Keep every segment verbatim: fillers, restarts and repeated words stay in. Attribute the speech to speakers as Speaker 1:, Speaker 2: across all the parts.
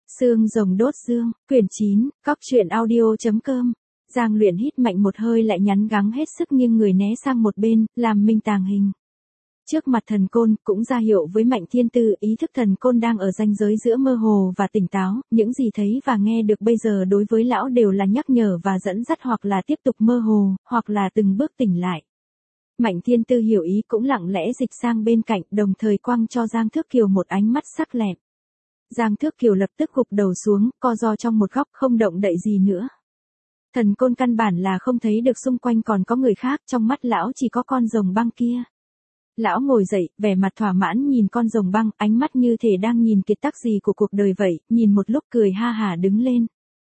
Speaker 1: Xương rồng đốt dương, quyển chín, cóc truyện audio.com. Giang Luyện hít mạnh một hơi lại nhắn gắng hết sức nghiêng người né sang một bên, làm minh tàng hình. Trước mặt thần côn, cũng ra hiệu với Mạnh Thiên Tư, ý thức thần côn đang ở ranh giới giữa mơ hồ và tỉnh táo, những gì thấy và nghe được bây giờ đối với lão đều là nhắc nhở và dẫn dắt hoặc là tiếp tục mơ hồ, hoặc là từng bước tỉnh lại. Mạnh Thiên Tư hiểu ý cũng lặng lẽ dịch sang bên cạnh, đồng thời quăng cho Giang Thước Kiều một ánh mắt sắc lẹm. Giang Thước Kiều lập tức gục đầu xuống, co ro trong một góc không động đậy gì nữa. Thần côn căn bản là không thấy được xung quanh còn có người khác, trong mắt lão chỉ có con rồng băng kia. Lão ngồi dậy, vẻ mặt thỏa mãn nhìn con rồng băng, ánh mắt như thể đang nhìn kiệt tác gì của cuộc đời vậy, nhìn một lúc cười ha hả đứng lên.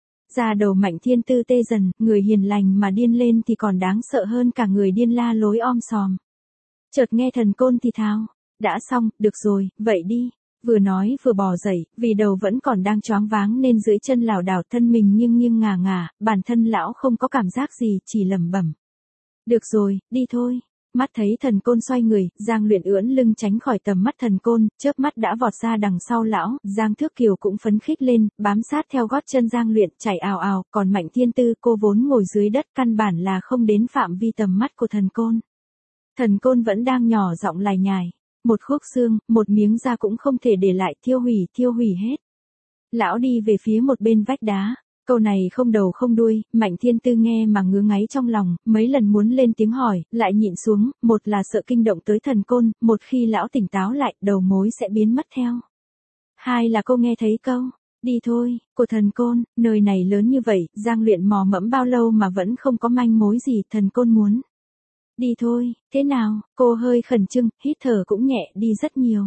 Speaker 1: Da đầu Mạnh Thiên Tư tê dần, người hiền lành mà điên lên thì còn đáng sợ hơn cả người điên la lối om sòm. Chợt nghe thần côn thì thào, đã xong, được rồi, vậy đi. Vừa nói vừa bò dậy, vì đầu vẫn còn đang choáng váng nên dưới chân lảo đảo, thân mình nghiêng nghiêng ngả ngả, bản thân lão không có cảm giác gì, chỉ lẩm bẩm. Được rồi, đi thôi. Mắt thấy thần côn xoay người, Giang Luyện ưỡn lưng tránh khỏi tầm mắt thần côn, chớp mắt đã vọt ra đằng sau lão, Giang Thước Kiều cũng phấn khích lên, bám sát theo gót chân Giang Luyện, chạy ào ào, còn Mạnh Thiên Tư, cô vốn ngồi dưới đất căn bản là không đến phạm vi tầm mắt của thần côn. Thần côn vẫn đang nhỏ giọng lải nhải, một khúc xương, một miếng da cũng không thể để lại, thiêu hủy, thiêu hủy hết. Lão đi về phía một bên vách đá. Câu này không đầu không đuôi, Mạnh Thiên Tư nghe mà ngứa ngáy trong lòng, mấy lần muốn lên tiếng hỏi, lại nhịn xuống, một là sợ kinh động tới thần côn, một khi lão tỉnh táo lại, đầu mối sẽ biến mất theo. Hai là cô nghe thấy câu, đi thôi, của thần côn, nơi này lớn như vậy, Giang Luyện mò mẫm bao lâu mà vẫn không có manh mối gì, thần côn muốn. Đi thôi, thế nào, cô hơi khẩn trương, hít thở cũng nhẹ đi rất nhiều.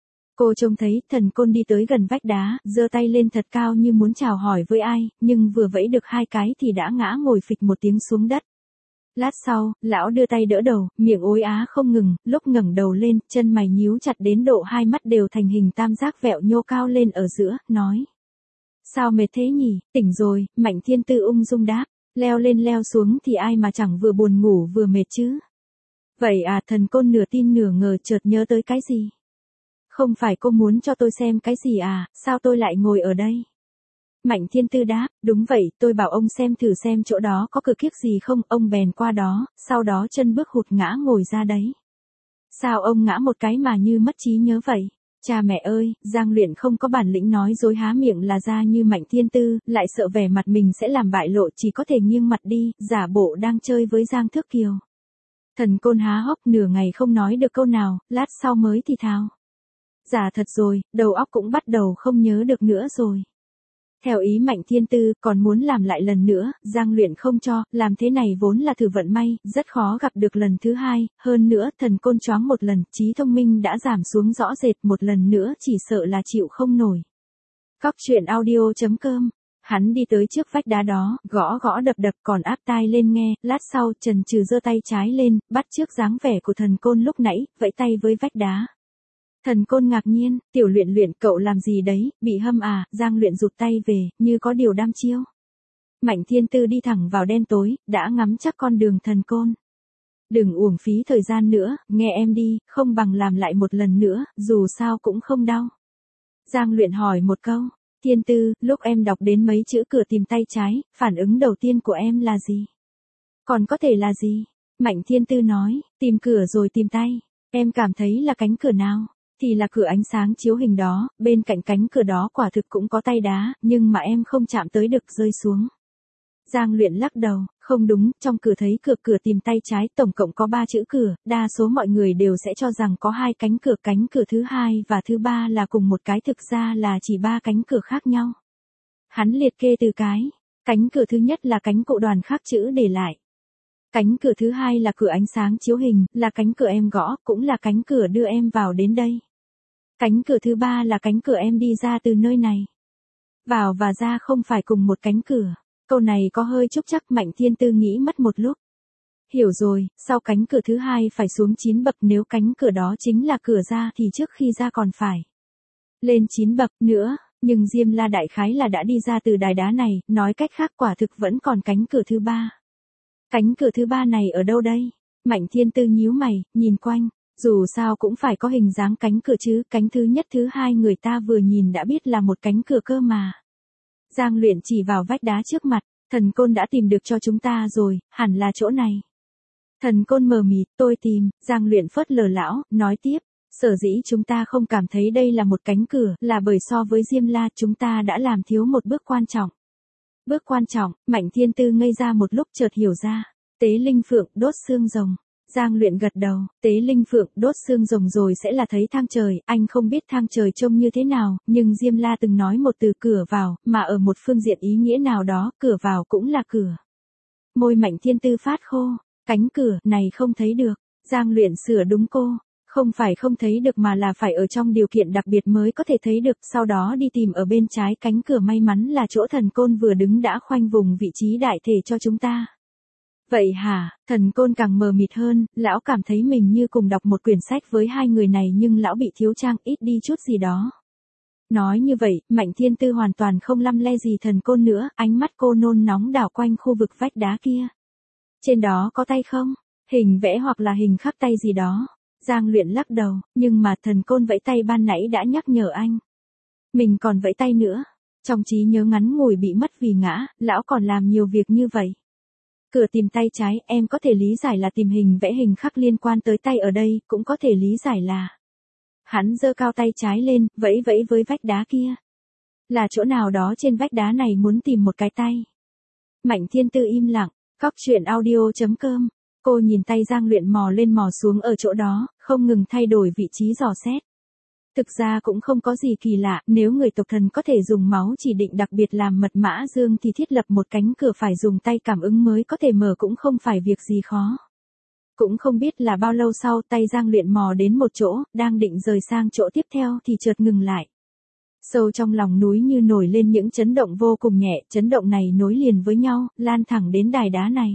Speaker 1: Cô trông thấy thần côn đi tới gần vách đá, giơ tay lên thật cao như muốn chào hỏi với ai, nhưng vừa vẫy được hai cái thì đã ngã ngồi phịch một tiếng xuống đất. Lát sau, lão đưa tay đỡ đầu, miệng ối á không ngừng, lúc ngẩng đầu lên, chân mày nhíu chặt đến độ hai mắt đều thành hình tam giác vẹo nhô cao lên ở giữa, nói. Sao mệt thế nhỉ, tỉnh rồi, Mạnh Thiên Tư ung dung đáp, leo lên leo xuống thì ai mà chẳng vừa buồn ngủ vừa mệt chứ. Vậy à, thần côn nửa tin nửa ngờ chợt nhớ tới cái gì. Không phải cô muốn cho tôi xem cái gì à, sao tôi lại ngồi ở đây? Mạnh Thiên Tư đáp, đúng vậy, tôi bảo ông xem thử xem chỗ đó có cửa kiếc gì không, ông bèn qua đó, sau đó chân bước hụt ngã ngồi ra đấy. Sao ông ngã một cái mà như mất trí nhớ vậy? Cha mẹ ơi, Giang Luyện không có bản lĩnh nói dối há miệng là ra như Mạnh Thiên Tư, lại sợ vẻ mặt mình sẽ làm bại lộ, chỉ có thể nghiêng mặt đi, giả bộ đang chơi với Giang Thước Kiều. Thần côn há hốc nửa ngày không nói được câu nào, lát sau mới thì thào. Giả thật rồi, đầu óc cũng bắt đầu không nhớ được nữa rồi. Theo ý Mạnh Thiên Tư, còn muốn làm lại lần nữa, Giang Luyện không cho, làm thế này vốn là thử vận may, rất khó gặp được lần thứ hai, hơn nữa, thần côn choáng một lần, trí thông minh đã giảm xuống rõ rệt, một lần nữa chỉ sợ là chịu không nổi. Cóc truyện audio.com. Hắn đi tới trước vách đá đó, gõ gõ đập đập còn áp tai lên nghe, lát sau, chần chừ giơ tay trái lên, bắt trước dáng vẻ của thần côn lúc nãy, vẫy tay với vách đá. Thần côn ngạc nhiên, Tiểu Luyện Luyện, cậu làm gì đấy, bị hâm à, Giang Luyện rụt tay về, như có điều đăm chiêu. Mạnh Thiên Tư đi thẳng vào đen tối, đã ngắm chắc con đường thần côn. Đừng uổng phí thời gian nữa, nghe em đi, không bằng làm lại một lần nữa, dù sao cũng không đau. Giang Luyện hỏi một câu, Thiên Tư, lúc em đọc đến mấy chữ cửa tìm tay trái, phản ứng đầu tiên của em là gì? Còn có thể là gì? Mạnh Thiên Tư nói, tìm cửa rồi tìm tay, em cảm thấy là cánh cửa nào? Thì là cửa ánh sáng chiếu hình đó, bên cạnh cánh cửa đó quả thực cũng có tay đá, nhưng mà em không chạm tới được rơi xuống. Giang Luyện lắc đầu, không đúng, trong cửa thấy cửa cửa tìm tay trái tổng cộng có ba chữ cửa, đa số mọi người đều sẽ cho rằng có hai cánh cửa, cánh cửa thứ hai và thứ ba là cùng một cái, thực ra là chỉ ba cánh cửa khác nhau. Hắn liệt kê từ cái, cánh cửa thứ nhất là cánh cụ đoàn khắc chữ để lại. Cánh cửa thứ hai là cửa ánh sáng chiếu hình, là cánh cửa em gõ, cũng là cánh cửa đưa em vào đến đây. Cánh cửa thứ ba là cánh cửa em đi ra từ nơi này. Vào và ra không phải cùng một cánh cửa. Câu này có hơi trúc trắc, Mạnh Thiên Tư nghĩ mất một lúc. Hiểu rồi, sau cánh cửa thứ hai phải xuống chín bậc, nếu cánh cửa đó chính là cửa ra thì trước khi ra còn phải lên chín bậc nữa, nhưng Diêm La đại khái là đã đi ra từ đài đá này, nói cách khác quả thực vẫn còn cánh cửa thứ ba. Cánh cửa thứ ba này ở đâu đây? Mạnh Thiên Tư nhíu mày, nhìn quanh. Dù sao cũng phải có hình dáng cánh cửa chứ, cánh thứ nhất thứ hai người ta vừa nhìn đã biết là một cánh cửa cơ mà. Giang Luyện chỉ vào vách đá trước mặt, thần côn đã tìm được cho chúng ta rồi, hẳn là chỗ này. Thần côn mờ mịt, tôi tìm, Giang Luyện phớt lờ lão, nói tiếp, sở dĩ chúng ta không cảm thấy đây là một cánh cửa, là bởi so với Diêm La chúng ta đã làm thiếu một bước quan trọng. Bước quan trọng, Mạnh Thiên Tư ngây ra một lúc chợt hiểu ra, tế linh phượng đốt xương rồng. Giang Luyện gật đầu, tế linh phượng đốt xương rồng rồi sẽ là thấy thang trời, anh không biết thang trời trông như thế nào, nhưng Diêm La từng nói một từ cửa vào, mà ở một phương diện ý nghĩa nào đó, cửa vào cũng là cửa. Môi Mạnh Thiên Tư phát khô, cánh cửa này không thấy được, Giang Luyện sửa đúng cô, không phải không thấy được mà là phải ở trong điều kiện đặc biệt mới có thể thấy được, sau đó đi tìm ở bên trái cánh cửa, may mắn là chỗ thần côn vừa đứng đã khoanh vùng vị trí đại thể cho chúng ta. Vậy hả, thần côn càng mờ mịt hơn, lão cảm thấy mình như cùng đọc một quyển sách với hai người này nhưng lão bị thiếu trang ít đi chút gì đó. Nói như vậy, Mạnh Thiên Tư hoàn toàn không lăm le gì thần côn nữa, ánh mắt cô nôn nóng đảo quanh khu vực vách đá kia. Trên đó có tay không? Hình vẽ hoặc là hình khắc tay gì đó. Giang Luyện lắc đầu, nhưng mà thần côn vẫy tay ban nãy đã nhắc nhở anh. Mình còn vẫy tay nữa. Trong trí nhớ ngắn ngủi bị mất vì ngã, lão còn làm nhiều việc như vậy. Cửa tìm tay trái, em có thể lý giải là tìm hình vẽ hình khắc liên quan tới tay ở đây, cũng có thể lý giải là. Hắn giơ cao tay trái lên, vẫy vẫy với vách đá kia. Là chỗ nào đó trên vách đá này muốn tìm một cái tay. Mạnh Thiên Tư im lặng, Cóc Truyện Audio chấm com. Cô nhìn tay Giang Luyện mò lên mò xuống ở chỗ đó, không ngừng thay đổi vị trí dò xét. Thực ra cũng không có gì kỳ lạ, nếu người tộc thần có thể dùng máu chỉ định đặc biệt làm mật mã dương thì thiết lập một cánh cửa phải dùng tay cảm ứng mới có thể mở cũng không phải việc gì khó. Cũng không biết là bao lâu sau tay Giang Luyện mò đến một chỗ, đang định rời sang chỗ tiếp theo thì chợt ngừng lại. Sâu trong lòng núi như nổi lên những chấn động vô cùng nhẹ, chấn động này nối liền với nhau, lan thẳng đến đài đá này.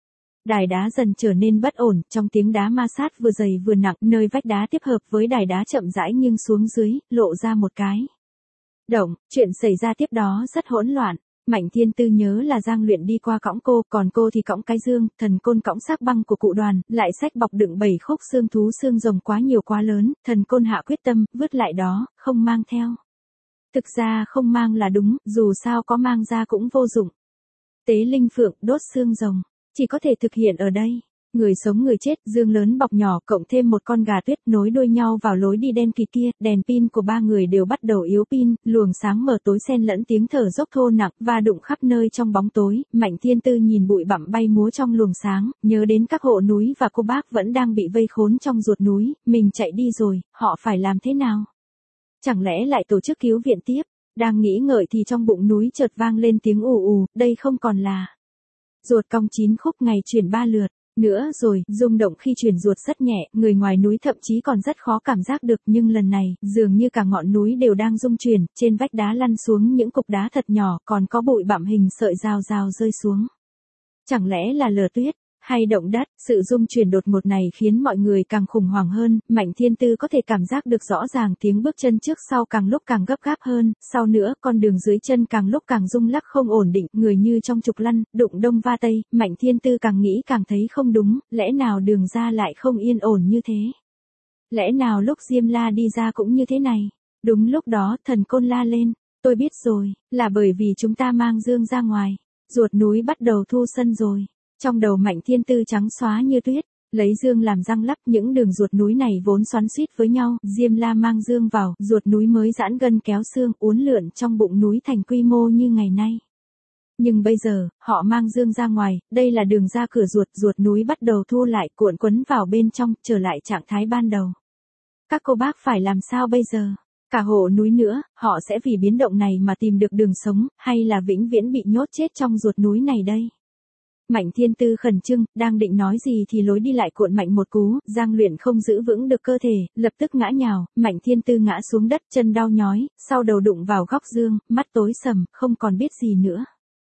Speaker 1: Đài đá dần trở nên bất ổn, trong tiếng đá ma sát vừa dày vừa nặng, nơi vách đá tiếp hợp với đài đá chậm rãi nghiêng xuống dưới, lộ ra một cái động, chuyện xảy ra tiếp đó rất hỗn loạn. Mạnh Thiên Tư nhớ là Giang Luyện đi qua cõng cô, còn cô thì cõng cái dương, thần côn cõng xác băng của cụ Đoàn, lại xách bọc đựng bảy khúc xương thú xương rồng quá nhiều quá lớn, thần côn hạ quyết tâm, vứt lại đó, không mang theo. Thực ra không mang là đúng, dù sao có mang ra cũng vô dụng. Tế linh phượng đốt xương rồng, chỉ có thể thực hiện ở đây. Người sống người chết, dương lớn bọc nhỏ, cộng thêm một con gà tuyết nối đuôi nhau vào lối đi đen kịt kia, đèn pin của ba người đều bắt đầu yếu pin, luồng sáng mờ tối xen lẫn tiếng thở dốc thô nặng và đụng khắp nơi trong bóng tối. Mạnh Thiên Tư nhìn bụi bặm bay múa trong luồng sáng, nhớ đến các hộ núi và cô bác vẫn đang bị vây khốn trong ruột núi, mình chạy đi rồi, họ phải làm thế nào? Chẳng lẽ lại tổ chức cứu viện tiếp? Đang nghĩ ngợi thì trong bụng núi chợt vang lên tiếng ù ù, đây không còn là ruột cong chín khúc ngày chuyển ba lượt. Nữa rồi, rung động khi chuyển ruột rất nhẹ, người ngoài núi thậm chí còn rất khó cảm giác được, nhưng lần này, dường như cả ngọn núi đều đang rung chuyển, trên vách đá lăn xuống những cục đá thật nhỏ, còn có bụi bặm hình sợi rào rào rơi xuống. Chẳng lẽ là lở tuyết, hay động đất? Sự rung chuyển đột ngột này khiến mọi người càng khủng hoảng hơn, Mạnh Thiên Tư có thể cảm giác được rõ ràng tiếng bước chân trước sau càng lúc càng gấp gáp hơn, sau nữa con đường dưới chân càng lúc càng rung lắc không ổn định, người như trong trục lăn, đụng đông va tây, Mạnh Thiên Tư càng nghĩ càng thấy không đúng, lẽ nào đường ra lại không yên ổn như thế? Lẽ nào lúc Diêm La đi ra cũng như thế này? Đúng lúc đó, thần côn la lên, tôi biết rồi, là bởi vì chúng ta mang dương ra ngoài, ruột núi bắt đầu thu sân rồi. Trong đầu Mạnh Thiên Tư trắng xóa như tuyết, lấy dương làm răng lắp, những đường ruột núi này vốn xoắn xuýt với nhau, Diêm La mang dương vào, ruột núi mới giãn gân kéo xương, uốn lượn trong bụng núi thành quy mô như ngày nay. Nhưng bây giờ, họ mang dương ra ngoài, đây là đường ra cửa ruột, ruột núi bắt đầu thu lại, cuộn quấn vào bên trong, trở lại trạng thái ban đầu. Các cô bác phải làm sao bây giờ? Cả hộ núi nữa, họ sẽ vì biến động này mà tìm được đường sống, hay là vĩnh viễn bị nhốt chết trong ruột núi này đây? Mạnh Thiên Tư khẩn trương, đang định nói gì thì lối đi lại cuộn mạnh một cú, Giang Luyện không giữ vững được cơ thể, lập tức ngã nhào, Mạnh Thiên Tư ngã xuống đất, chân đau nhói, sau đầu đụng vào góc dương, mắt tối sầm, không còn biết gì nữa.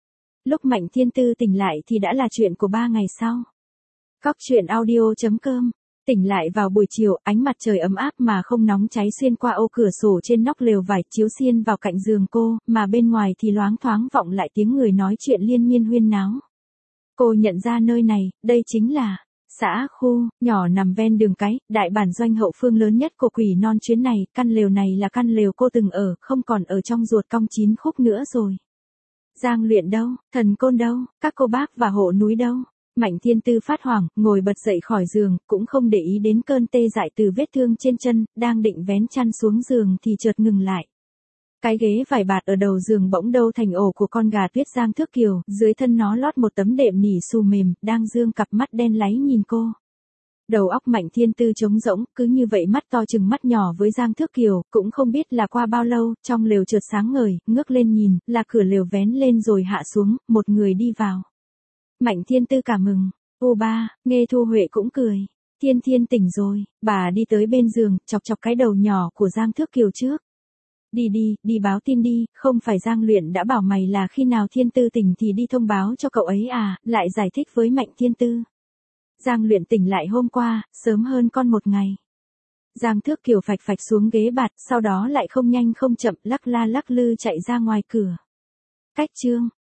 Speaker 1: Lúc Mạnh Thiên Tư tỉnh lại thì đã là chuyện của ba ngày sau. Cóc Truyện Audio chấm com. Tỉnh lại vào buổi chiều, ánh mặt trời ấm áp mà không nóng cháy xuyên qua ô cửa sổ trên nóc lều vải chiếu xiên vào cạnh giường cô, mà bên ngoài thì loáng thoáng vọng lại tiếng người nói chuyện liên miên huyên náo. Cô nhận ra nơi này, đây chính là Xã khu, nhỏ nằm ven đường cái, đại bản doanh hậu phương lớn nhất của Quỷ Non chuyến này, căn lều này là căn lều cô từng ở, không còn ở trong ruột cong chín khúc nữa rồi. Giang Luyện đâu, Thần Côn đâu, các cô bác và hộ núi đâu? Mạnh Thiên Tư phát hoảng, ngồi bật dậy khỏi giường, cũng không để ý đến cơn tê dại từ vết thương trên chân, đang định vén chăn xuống giường thì chợt ngừng lại. Cái ghế vải bạt ở đầu giường bỗng đâu thành ổ của con gà tuyết Giang Thước Kiều, dưới thân nó lót một tấm đệm nỉ xù mềm, đang dương cặp mắt đen láy nhìn cô. Đầu óc Mạnh Thiên Tư trống rỗng, cứ như vậy mắt to chừng mắt nhỏ với Giang Thước Kiều, cũng không biết là qua bao lâu, trong lều chợt sáng ngời, ngước lên nhìn, là cửa lều vén lên rồi hạ xuống, một người đi vào. Mạnh Thiên Tư cả mừng, ô ba, Nghe Thu Huệ cũng cười. Thiên Thiên tỉnh rồi, bà đi tới bên giường, chọc chọc cái đầu nhỏ của Giang Thước Kiều trước. Đi đi, đi báo tin đi, không phải Giang Luyện đã bảo mày là khi nào Thiên Tư tỉnh thì đi thông báo cho cậu ấy à, lại giải thích với Mạnh Thiên Tư. Giang Luyện tỉnh lại hôm qua, sớm hơn con một ngày. Giang Thước Kiều phạch phạch xuống ghế bạt, sau đó lại không nhanh không chậm lắc la lắc lư chạy ra ngoài cửa. Cách chương.